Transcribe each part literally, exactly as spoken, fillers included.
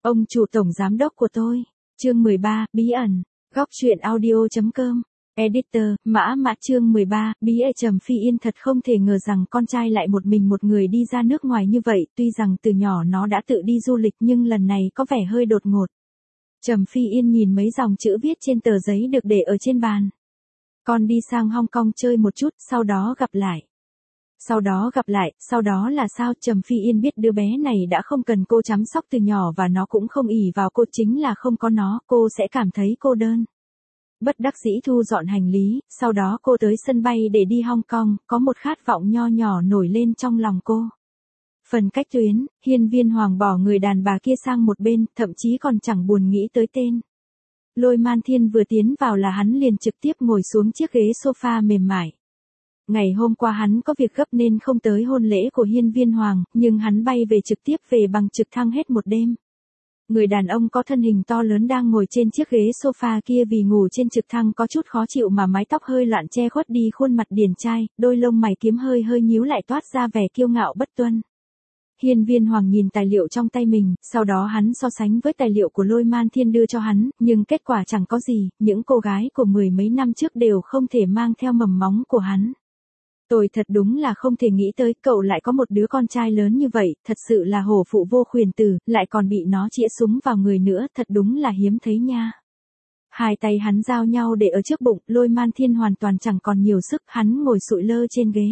Ông chủ tổng giám đốc của tôi. Chương mười ba, bí ẩn. Góc truyện audio.com. Editor, Mã Mã chương mười ba, bí ẩn. Trầm Phi Yên thật không thể ngờ rằng con trai lại một mình một người đi ra nước ngoài như vậy, tuy rằng từ nhỏ nó đã tự đi du lịch nhưng lần này có vẻ hơi đột ngột. Trầm Phi Yên nhìn mấy dòng chữ viết trên tờ giấy được để ở trên bàn. Con đi sang Hong Kong chơi một chút, sau đó gặp lại. Sau đó gặp lại, sau đó là sao? Trầm Phi Yên biết đứa bé này đã không cần cô chăm sóc từ nhỏ và nó cũng không ỷ vào cô, chính là không có nó, cô sẽ cảm thấy cô đơn. Bất đắc dĩ thu dọn hành lý, sau đó cô tới sân bay để đi Hong Kong, có một khát vọng nho nhỏ nổi lên trong lòng cô. Phần cách tuyến, Hiên Viên Hoàng bỏ người đàn bà kia sang một bên, thậm chí còn chẳng buồn nghĩ tới tên. Lôi Man Thiên vừa tiến vào là hắn liền trực tiếp ngồi xuống chiếc ghế sofa mềm mại. Ngày hôm qua hắn có việc gấp nên không tới hôn lễ của Hiên Viên Hoàng, nhưng hắn bay về trực tiếp về bằng trực thăng hết một đêm. Người đàn ông có thân hình to lớn đang ngồi trên chiếc ghế sofa kia vì ngủ trên trực thăng có chút khó chịu mà mái tóc hơi loạn che khuất đi khuôn mặt điển trai, đôi lông mày kiếm hơi hơi nhíu lại toát ra vẻ kiêu ngạo bất tuân. Hiên Viên Hoàng nhìn tài liệu trong tay mình, sau đó hắn so sánh với tài liệu của Lôi Man Thiên đưa cho hắn, nhưng kết quả chẳng có gì, những cô gái của mười mấy năm trước đều không thể mang theo mầm móng của hắn. Tôi thật đúng là không thể nghĩ tới cậu lại có một đứa con trai lớn như vậy, thật sự là hổ phụ vô khuyển tử, lại còn bị nó chĩa súng vào người nữa, thật đúng là hiếm thấy nha. Hai tay hắn giao nhau để ở trước bụng, Lôi Man Thiên hoàn toàn chẳng còn nhiều sức, hắn ngồi sụi lơ trên ghế.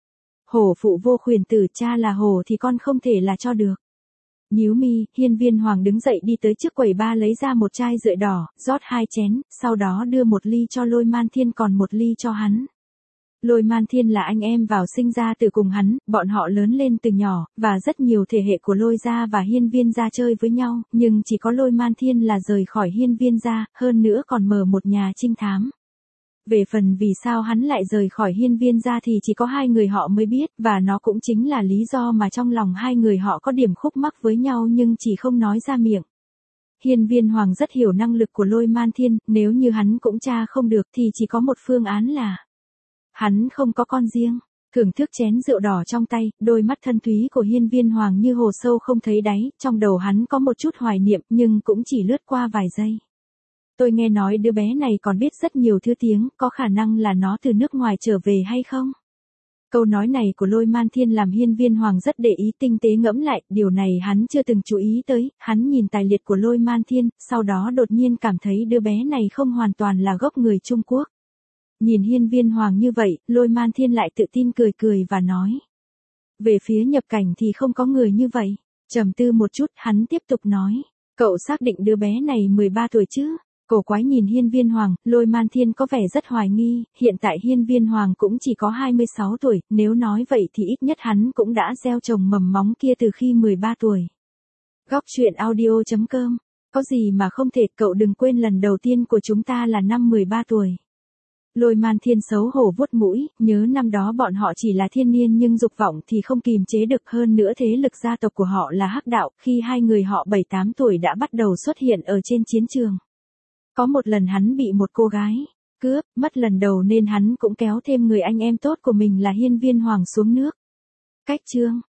Hổ phụ vô khuyển tử, cha là hổ thì con không thể là cho được. Nhíu mi, Hiên Viên Hoàng đứng dậy đi tới trước quầy ba lấy ra một chai rượu đỏ, rót hai chén, sau đó đưa một ly cho Lôi Man Thiên còn một ly cho hắn. Lôi Man Thiên là anh em vào sinh ra từ cùng hắn, bọn họ lớn lên từ nhỏ, và rất nhiều thế hệ của Lôi gia và Hiên Viên gia chơi với nhau, nhưng chỉ có Lôi Man Thiên là rời khỏi Hiên Viên gia, hơn nữa còn mở một nhà trinh thám. Về phần vì sao hắn lại rời khỏi Hiên Viên gia thì chỉ có hai người họ mới biết, và nó cũng chính là lý do mà trong lòng hai người họ có điểm khúc mắc với nhau nhưng chỉ không nói ra miệng. Hiên Viên Hoàng rất hiểu năng lực của Lôi Man Thiên, nếu như hắn cũng tra không được thì chỉ có một phương án là hắn không có con riêng. Thưởng thức chén rượu đỏ trong tay, đôi mắt thân thúy của Hiên Viên Hoàng như hồ sâu không thấy đáy, trong đầu hắn có một chút hoài niệm nhưng cũng chỉ lướt qua vài giây. Tôi nghe nói đứa bé này còn biết rất nhiều thứ tiếng, có khả năng là nó từ nước ngoài trở về hay không? Câu nói này của Lôi Man Thiên làm Hiên Viên Hoàng rất để ý, tinh tế ngẫm lại, điều này hắn chưa từng chú ý tới, hắn nhìn tài liệt của Lôi Man Thiên, sau đó đột nhiên cảm thấy đứa bé này không hoàn toàn là gốc người Trung Quốc. Nhìn Hiên Viên Hoàng như vậy, Lôi Man Thiên lại tự tin cười cười và nói. Về phía nhập cảnh thì không có người như vậy. Trầm tư một chút, hắn tiếp tục nói. Cậu xác định đứa bé này mười ba tuổi chứ? Cổ quái nhìn Hiên Viên Hoàng, Lôi Man Thiên có vẻ rất hoài nghi, hiện tại Hiên Viên Hoàng cũng chỉ có hai mươi sáu tuổi, nếu nói vậy thì ít nhất hắn cũng đã gieo trồng mầm móng kia từ khi mười ba tuổi. Góc truyện audio.com. Có gì mà không thể, cậu đừng quên lần đầu tiên của chúng ta là năm mười ba tuổi. Lôi Man Thiên xấu hổ vuốt mũi, nhớ năm đó bọn họ chỉ là thiên niên nhưng dục vọng thì không kìm chế được, hơn nữa thế lực gia tộc của họ là Hắc đạo, khi hai người họ bảy tám tuổi đã bắt đầu xuất hiện ở trên chiến trường. Có một lần hắn bị một cô gái cướp, mất lần đầu nên hắn cũng kéo thêm người anh em tốt của mình là Hiên Viên Hoàng xuống nước. Cách chương